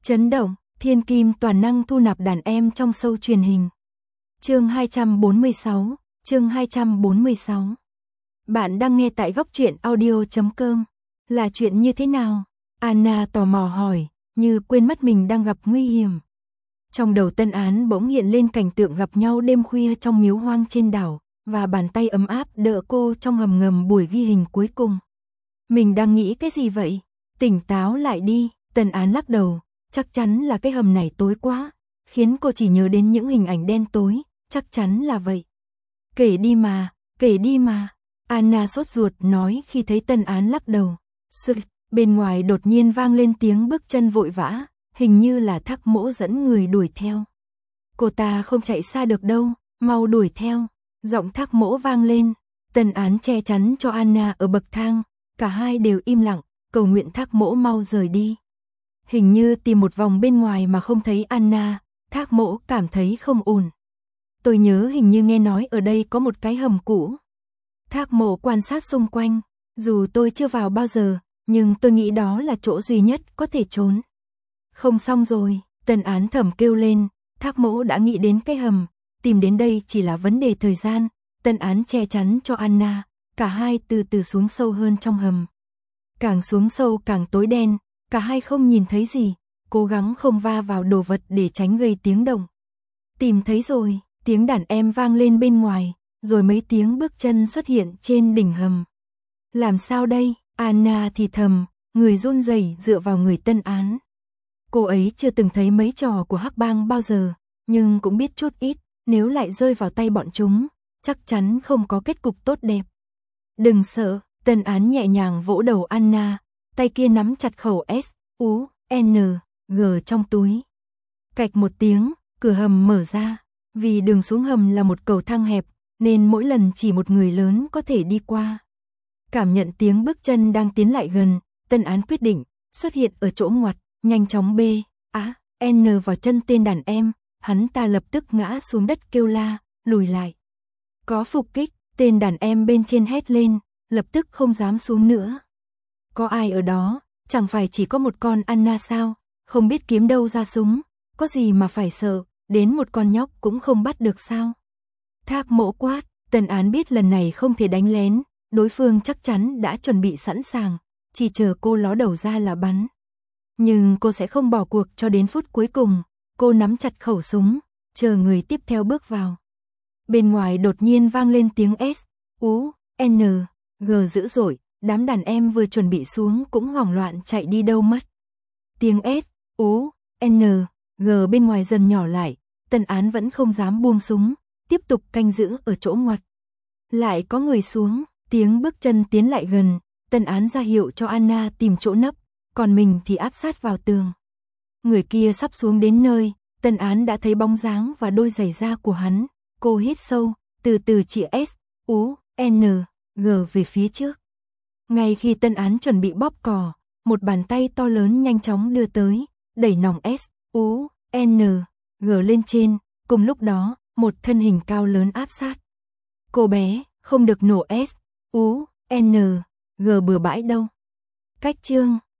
Chấn động, thiên kim toàn năng thu nạp đàn em trong show truyền hình. Chương 246, chương 246. Bạn đang nghe tại góc truyện audio.com. Là chuyện như thế nào? Anna tò mò hỏi, như quên mất mình đang gặp nguy hiểm. Trong đầu Tân Án bỗng hiện lên cảnh tượng gặp nhau đêm khuya trong miếu hoang trên đảo, và bàn tay ấm áp đỡ cô trong hầm ngầm buổi ghi hình cuối cùng. Mình đang nghĩ cái gì vậy? Tỉnh táo lại đi, Tân Án lắc đầu, chắc chắn là cái hầm này tối quá, khiến cô chỉ nhớ đến những hình ảnh đen tối, chắc chắn là vậy. Kể đi mà, Anna sốt ruột nói khi thấy Tân Án lắc đầu. Sự, bên ngoài đột nhiên vang lên tiếng bước chân vội vã, hình như là Thác Mỗ dẫn người đuổi theo. Cô ta không chạy xa được đâu, mau đuổi theo, giọng Thác Mỗ vang lên. Tân Án che chắn cho Anna ở bậc thang, cả hai đều im lặng, cầu nguyện Thác Mỗ mau rời đi. Hình như tìm một vòng bên ngoài mà không thấy Anna, Thác Mỗ cảm thấy không ổn. Tôi nhớ hình như nghe nói ở đây có một cái hầm cũ. Thác Mỗ quan sát xung quanh, dù tôi chưa vào bao giờ, nhưng tôi nghĩ đó là chỗ duy nhất có thể trốn. Không xong rồi, Tân Án thầm kêu lên, Thác Mỗ đã nghĩ đến cái hầm, tìm đến đây chỉ là vấn đề thời gian. Tân Án che chắn cho Anna, cả hai từ từ xuống sâu hơn trong hầm. Càng xuống sâu càng tối đen, cả hai không nhìn thấy gì, cố gắng không va vào đồ vật để tránh gây tiếng động. Tìm thấy rồi, tiếng đàn em vang lên bên ngoài, rồi mấy tiếng bước chân xuất hiện trên đỉnh hầm. Làm sao đây? Anna thì thầm, người run rẩy dựa vào người Tân Án. Cô ấy chưa từng thấy mấy trò của Hắc Bang bao giờ, nhưng cũng biết chút ít, nếu lại rơi vào tay bọn chúng, chắc chắn không có kết cục tốt đẹp. Đừng sợ, Tân Án nhẹ nhàng vỗ đầu Anna, tay kia nắm chặt khẩu S.U.N.G trong túi. Cạch một tiếng, cửa hầm mở ra, vì đường xuống hầm là một cầu thang hẹp, nên mỗi lần chỉ một người lớn có thể đi qua. Cảm nhận tiếng bước chân đang tiến lại gần, Tân Án quyết định, xuất hiện ở chỗ ngoặt, nhanh chóng N vào chân tên đàn em, hắn ta lập tức ngã xuống đất kêu la, lùi lại. Có phục kích, tên đàn em bên trên hét lên, lập tức không dám xuống nữa. Có ai ở đó, chẳng phải chỉ có một con Anna sao, không biết kiếm đâu ra súng, có gì mà phải sợ, đến một con nhóc cũng không bắt được sao. Thác Mỗ quát, Tân Án biết lần này không thể đánh lén, đối phương chắc chắn đã chuẩn bị sẵn sàng, chỉ chờ cô ló đầu ra là bắn. Nhưng cô sẽ không bỏ cuộc cho đến phút cuối cùng, cô nắm chặt khẩu súng, chờ người tiếp theo bước vào. Bên ngoài đột nhiên vang lên tiếng S.U.N.G dữ dội, đám đàn em vừa chuẩn bị xuống cũng hoảng loạn chạy đi đâu mất. Tiếng S.U.N.G bên ngoài dần nhỏ lại, Tân Án vẫn không dám buông súng, tiếp tục canh giữ ở chỗ ngoặt. Lại có người xuống, tiếng bước chân tiến lại gần, Tân Án ra hiệu cho Anna tìm chỗ nấp, còn mình thì áp sát vào tường. Người kia sắp xuống đến nơi, Tân Án đã thấy bóng dáng và đôi giày da của hắn, cô hít sâu, từ từ chỉ S.U.N.G về phía trước. Ngay khi Tân Án chuẩn bị bóp cò, một bàn tay to lớn nhanh chóng đưa tới, đẩy nòng S.U.N.G lên trên, cùng lúc đó, một thân hình cao lớn áp sát. Cô bé, không được nổ S.U.N.G bừa bãi đâu. Cách chương